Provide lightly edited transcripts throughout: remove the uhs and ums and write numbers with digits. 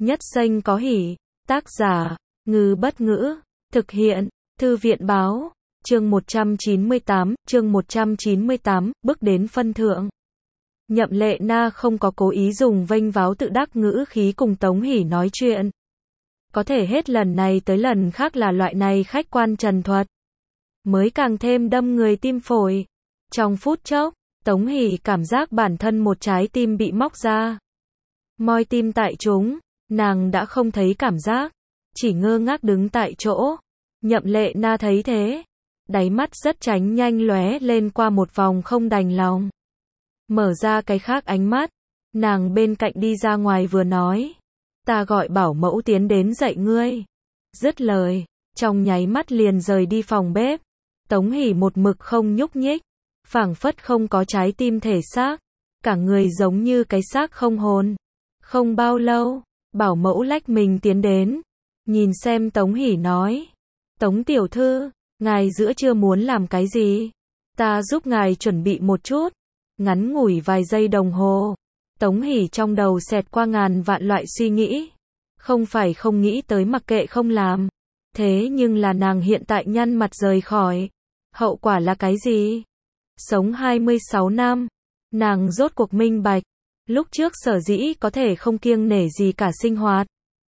Nhất xanh có hỉ. Tác giả, Ngư Bất Ngữ. Thực hiện, Thư viện Báo. Chương 198, bước đến phân thượng. Nhậm Lệ Na không có cố ý dùng vênh váo tự đắc ngữ khí cùng Tống Hỷ nói chuyện. Có thể hết lần này tới lần khác là loại này khách quan trần thuật, mới càng thêm đâm người tim phổi. Trong phút chốc, Tống Hỷ cảm giác bản thân một trái tim bị móc ra. Moi tim tại chúng, nàng đã không thấy cảm giác, chỉ ngơ ngác đứng tại chỗ. Nhậm Lệ Na thấy thế, đáy mắt rất tránh nhanh lóe lên qua một vòng không đành lòng. Mở ra cái khác ánh mắt, nàng bên cạnh đi ra ngoài vừa nói, ta gọi bảo mẫu tiến đến dạy ngươi. Dứt lời, trong nháy mắt liền rời đi phòng bếp. Tống Hỷ một mực không nhúc nhích, phảng phất không có trái tim thể xác, cả người giống như cái xác không hồn. Không bao lâu, bảo mẫu lách mình tiến đến, nhìn xem Tống Hỷ nói, Tống tiểu thư, ngài giữa trưa muốn làm cái gì? Ta giúp ngài chuẩn bị một chút. Ngắn ngủi vài giây đồng hồ, Tống Hỷ trong đầu xẹt qua ngàn vạn loại suy nghĩ. Không phải không nghĩ tới mặc kệ không làm, thế nhưng là nàng hiện tại nhăn mặt rời khỏi. Hậu quả là cái gì? Sống 26 năm, nàng rốt cuộc minh bạch, lúc trước sở dĩ có thể không kiêng nể gì cả sinh hoạt.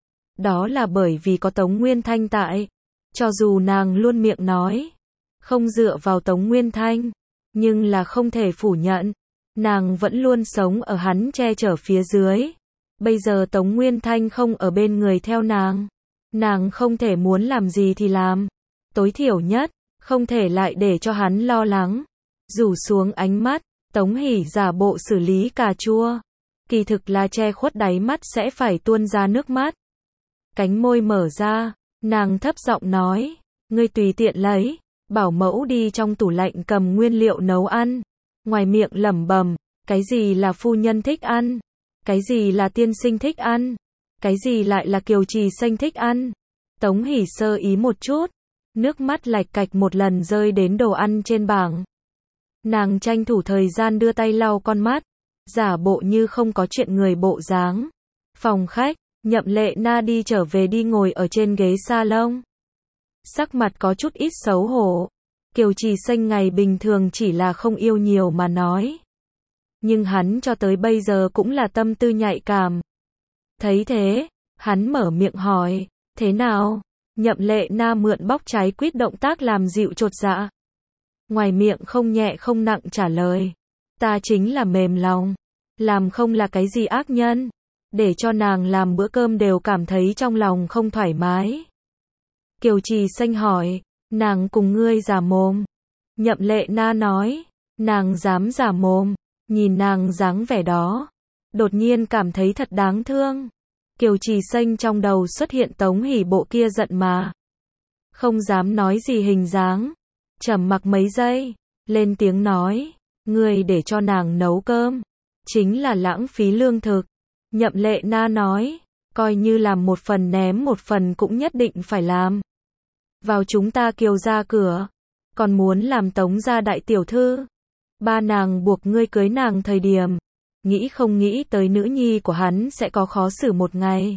Đó là bởi vì có Tống Nguyên Thanh tại. Cho dù nàng luôn miệng nói, không dựa vào Tống Nguyên Thanh, nhưng là không thể phủ nhận, nàng vẫn luôn sống ở hắn che chở phía dưới. Bây giờ Tống Nguyên Thanh không ở bên người theo nàng không thể muốn làm gì thì làm. Tối thiểu nhất, không thể lại để cho hắn lo lắng. Rủ xuống ánh mắt, Tống Hỷ giả bộ xử lý cà chua. Kỳ thực là che khuất đáy mắt sẽ phải tuôn ra nước mắt. Cánh môi mở ra, nàng thấp giọng nói, ngươi tùy tiện lấy. Bảo mẫu đi trong tủ lạnh cầm nguyên liệu nấu ăn. Ngoài miệng lẩm bẩm, cái gì là phu nhân thích ăn? Cái gì là tiên sinh thích ăn? Cái gì lại là Kiều Trì Xanh thích ăn? Tống Hỷ sơ ý một chút, nước mắt lạch cạch một lần rơi đến đồ ăn trên bảng. Nàng tranh thủ thời gian đưa tay lau con mắt, giả bộ như không có chuyện người bộ dáng. Phòng khách, Nhậm Lệ Na đi trở về đi ngồi ở trên ghế salon. Sắc mặt có chút ít xấu hổ. Kiều Trì Xanh ngày bình thường chỉ là không yêu nhiều mà nói. Nhưng hắn cho tới bây giờ cũng là tâm tư nhạy cảm. Thấy thế, hắn mở miệng hỏi, thế nào? Nhậm Lệ Na mượn bóc trái quýt động tác làm dịu chột dạ. Ngoài miệng không nhẹ không nặng trả lời, ta chính là mềm lòng, làm không là cái gì ác nhân, để cho nàng làm bữa cơm đều cảm thấy trong lòng không thoải mái. Kiều Trì Xanh hỏi, nàng cùng ngươi giả mồm. Nhậm Lệ Na nói, nàng dám giả mồm. Nhìn nàng dáng vẻ đó, đột nhiên cảm thấy thật đáng thương. Kiều Trì Xanh trong đầu xuất hiện Tống Hỷ bộ kia giận mà không dám nói gì hình dáng. Trầm mặc mấy giây, lên tiếng nói, ngươi để cho nàng nấu cơm, chính là lãng phí lương thực. Nhậm Lệ Na nói, coi như làm một phần ném một phần cũng nhất định phải làm. Vào chúng ta Kiều ra cửa, còn muốn làm Tống gia đại tiểu thư. Ba nàng buộc ngươi cưới nàng thời điểm, nghĩ không nghĩ tới nữ nhi của hắn sẽ có khó xử một ngày.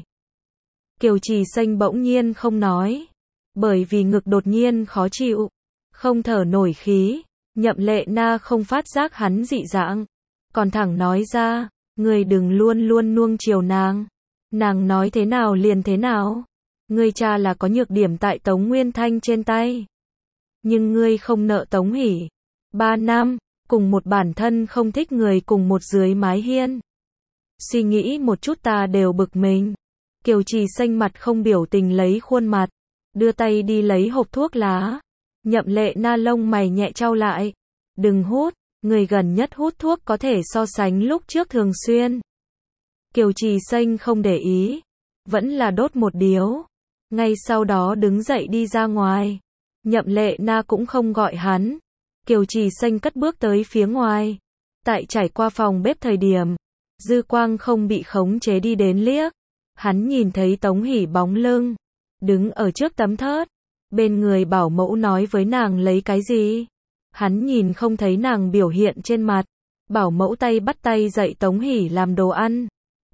Kiều Trì Xanh bỗng nhiên không nói, bởi vì ngực đột nhiên khó chịu, không thở nổi khí. Nhậm Lệ Na không phát giác hắn dị dạng, còn thẳng nói ra, ngươi đừng luôn luôn nuông chiều nàng. Nàng nói thế nào liền thế nào. Ngươi cha là có nhược điểm tại Tống Nguyên Thanh trên tay, nhưng ngươi không nợ Tống Hỷ. 3 năm, cùng một bản thân không thích người cùng một dưới mái hiên. Suy nghĩ một chút ta đều bực mình. Kiều Trì Xanh mặt không biểu tình lấy khuôn mặt, đưa tay đi lấy hộp thuốc lá. Nhậm Lệ Na lông mày nhẹ chau lại. Đừng hút, người gần nhất hút thuốc có thể so sánh lúc trước thường xuyên. Kiều Trì Xanh không để ý, vẫn là đốt một điếu. Ngay sau đó đứng dậy đi ra ngoài. Nhậm Lệ Na cũng không gọi hắn. Kiều Trì Xanh cất bước tới phía ngoài. Tại trải qua phòng bếp thời điểm, dư quang không bị khống chế đi đến liếc. Hắn nhìn thấy Tống Hỷ bóng lưng, đứng ở trước tấm thớt. Bên người bảo mẫu nói với nàng lấy cái gì. Hắn nhìn không thấy nàng biểu hiện trên mặt. Bảo mẫu tay bắt tay dạy Tống Hỷ làm đồ ăn.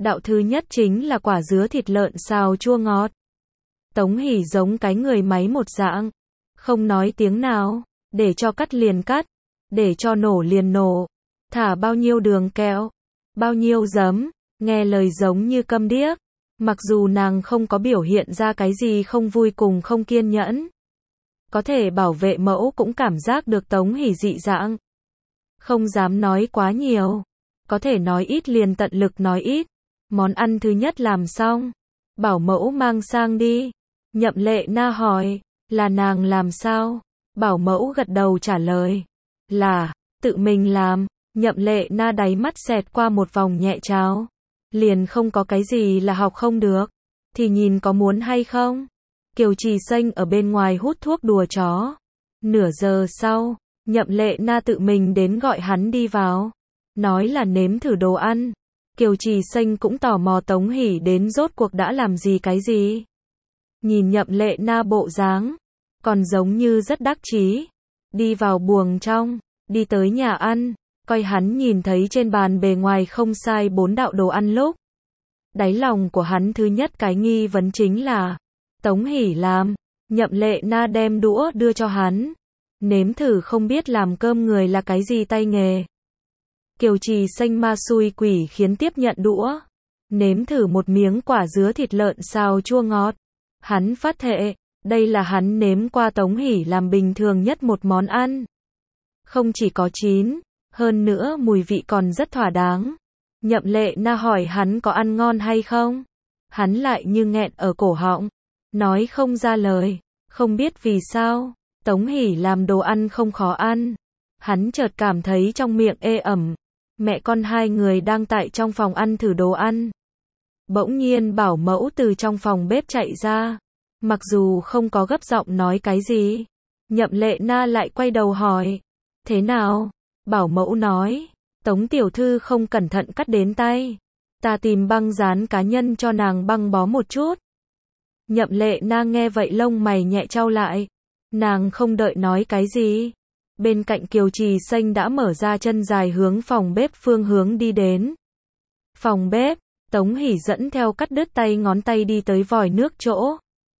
Đạo thứ nhất chính là quả dứa thịt lợn xào chua ngọt. Tống Hỷ giống cái người máy một dạng, không nói tiếng nào, để cho cắt liền cắt, để cho nổ liền nổ, thả bao nhiêu đường kẹo, bao nhiêu giấm, nghe lời giống như câm điếc. Mặc dù nàng không có biểu hiện ra cái gì không vui cùng không kiên nhẫn, có thể bảo vệ mẫu cũng cảm giác được Tống Hỷ dị dạng. Không dám nói quá nhiều, có thể nói ít liền tận lực nói ít. Món ăn thứ nhất làm xong, bảo mẫu mang sang đi. Nhậm Lệ Na hỏi, là nàng làm sao? Bảo mẫu gật đầu trả lời, là tự mình làm. Nhậm Lệ Na đáy mắt xẹt qua một vòng nhẹ trào, liền không có cái gì là học không được, thì nhìn có muốn hay không. Kiều Trì Xanh ở bên ngoài hút thuốc đùa chó. Nửa giờ sau, Nhậm Lệ Na tự mình đến gọi hắn đi vào, nói là nếm thử đồ ăn. Kiều Trì Xanh cũng tò mò Tống Hỷ đến rốt cuộc đã làm gì cái gì. Nhìn Nhậm Lệ Na bộ dáng, còn giống như rất đắc chí. Đi vào buồng trong, đi tới nhà ăn, coi hắn nhìn thấy trên bàn bề ngoài không sai 4 đạo đồ ăn lúc. Đáy lòng của hắn thứ nhất cái nghi vấn chính là, Tống Hỷ làm. Nhậm Lệ Na đem đũa đưa cho hắn. Nếm thử không biết làm cơm người là cái gì tay nghề. Kiều Trì Xanh ma xui quỷ khiến tiếp nhận đũa. Nếm thử một miếng quả dứa thịt lợn xào chua ngọt. Hắn phát thệ, đây là hắn nếm qua Tống Hỷ làm bình thường nhất một món ăn. Không chỉ có chín, hơn nữa mùi vị còn rất thỏa đáng. Nhậm Lệ Na hỏi hắn có ăn ngon hay không. Hắn lại như nghẹn ở cổ họng, nói không ra lời. Không biết vì sao, Tống Hỷ làm đồ ăn không khó ăn. Hắn chợt cảm thấy trong miệng ê ẩm. Mẹ con hai người đang tại trong phòng ăn thử đồ ăn. Bỗng nhiên bảo mẫu từ trong phòng bếp chạy ra. Mặc dù không có gấp giọng nói cái gì, Nhậm Lệ Na lại quay đầu hỏi, thế nào? Bảo mẫu nói, Tống tiểu thư không cẩn thận cắt đến tay. Ta tìm băng dán cá nhân cho nàng băng bó một chút. Nhậm Lệ Na nghe vậy lông mày nhẹ chau lại. Nàng không đợi nói cái gì. Bên cạnh Kiều Trì Xanh đã mở ra chân dài hướng phòng bếp phương hướng đi đến. Phòng bếp, Tống Hỷ dẫn theo cắt đứt tay ngón tay đi tới vòi nước chỗ.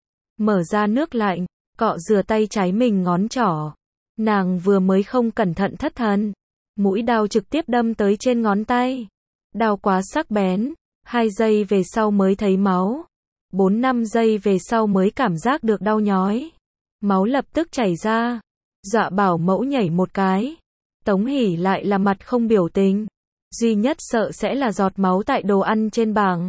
Mở ra nước lạnh, cọ rửa tay trái mình ngón trỏ. Nàng vừa mới không cẩn thận thất thần. Mũi dao trực tiếp đâm tới trên ngón tay. Đao quá sắc bén, 2 giây về sau mới thấy máu. 4-5 giây về sau mới cảm giác được đau nhói. Máu lập tức chảy ra. Dọa bảo mẫu nhảy một cái. Tống Hỷ lại là mặt không biểu tình. Duy nhất sợ sẽ là giọt máu tại đồ ăn trên bảng.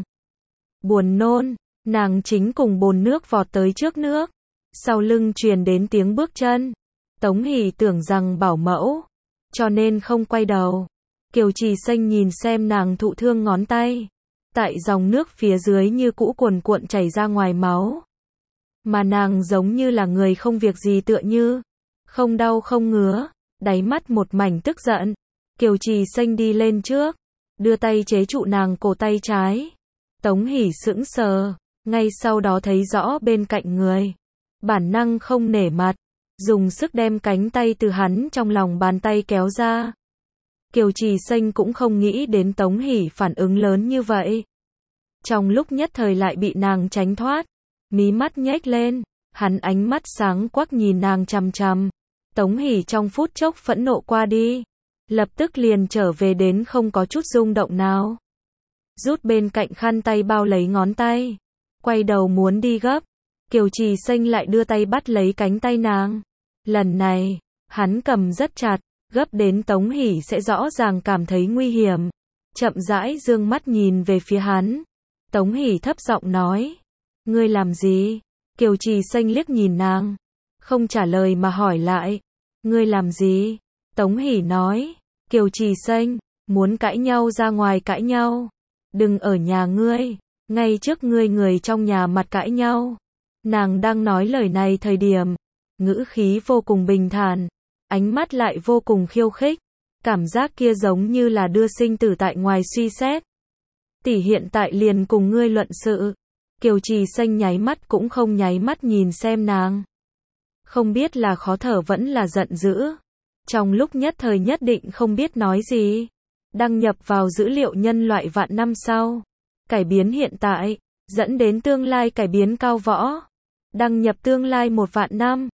Buồn nôn, nàng chính cùng bồn nước vọt tới trước nước. Sau lưng truyền đến tiếng bước chân. Tống Hỷ tưởng rằng bảo mẫu, cho nên không quay đầu. Kiều Trì Xanh nhìn xem nàng thụ thương ngón tay. Tại dòng nước phía dưới như cũ cuồn cuộn chảy ra ngoài máu. Mà nàng giống như là người không việc gì tựa như. Không đau không ngứa, đáy mắt một mảnh tức giận. Kiều Trì Xanh đi lên trước, đưa tay chế trụ nàng cổ tay trái. Tống Hỷ sững sờ, ngay sau đó thấy rõ bên cạnh người. Bản năng không nể mặt, dùng sức đem cánh tay từ hắn trong lòng bàn tay kéo ra. Kiều Trì Xanh cũng không nghĩ đến Tống Hỷ phản ứng lớn như vậy. Trong lúc nhất thời lại bị nàng tránh thoát, mí mắt nhếch lên, hắn ánh mắt sáng quắc nhìn nàng chằm chằm. Tống Hỷ trong phút chốc phẫn nộ qua đi, lập tức liền trở về đến không có chút rung động nào. Rút bên cạnh khăn tay bao lấy ngón tay, quay đầu muốn đi gấp. Kiều Trì Xanh lại đưa tay bắt lấy cánh tay nàng. Lần này, hắn cầm rất chặt, gấp đến Tống Hỷ sẽ rõ ràng cảm thấy nguy hiểm. Chậm rãi dương mắt nhìn về phía hắn. Tống Hỷ thấp giọng nói, ngươi làm gì? Kiều Trì Xanh liếc nhìn nàng, không trả lời mà hỏi lại, ngươi làm gì? Tống Hỷ nói, Kiều Trì Xanh, muốn cãi nhau ra ngoài cãi nhau, đừng ở nhà ngươi, ngay trước ngươi người trong nhà mặt cãi nhau. Nàng đang nói lời này thời điểm, ngữ khí vô cùng bình thản, ánh mắt lại vô cùng khiêu khích, cảm giác kia giống như là đưa sinh tử tại ngoài suy xét. Tỷ hiện tại liền cùng ngươi luận sự. Kiều Trì Xanh nháy mắt cũng không nháy mắt nhìn xem nàng. Không biết là khó thở vẫn là giận dữ. Trong lúc nhất thời nhất định không biết nói gì. Đăng nhập vào dữ liệu nhân loại vạn năm sau. Cải biến hiện tại, dẫn đến tương lai cải biến cao võ. Đăng nhập tương lai 1 vạn năm.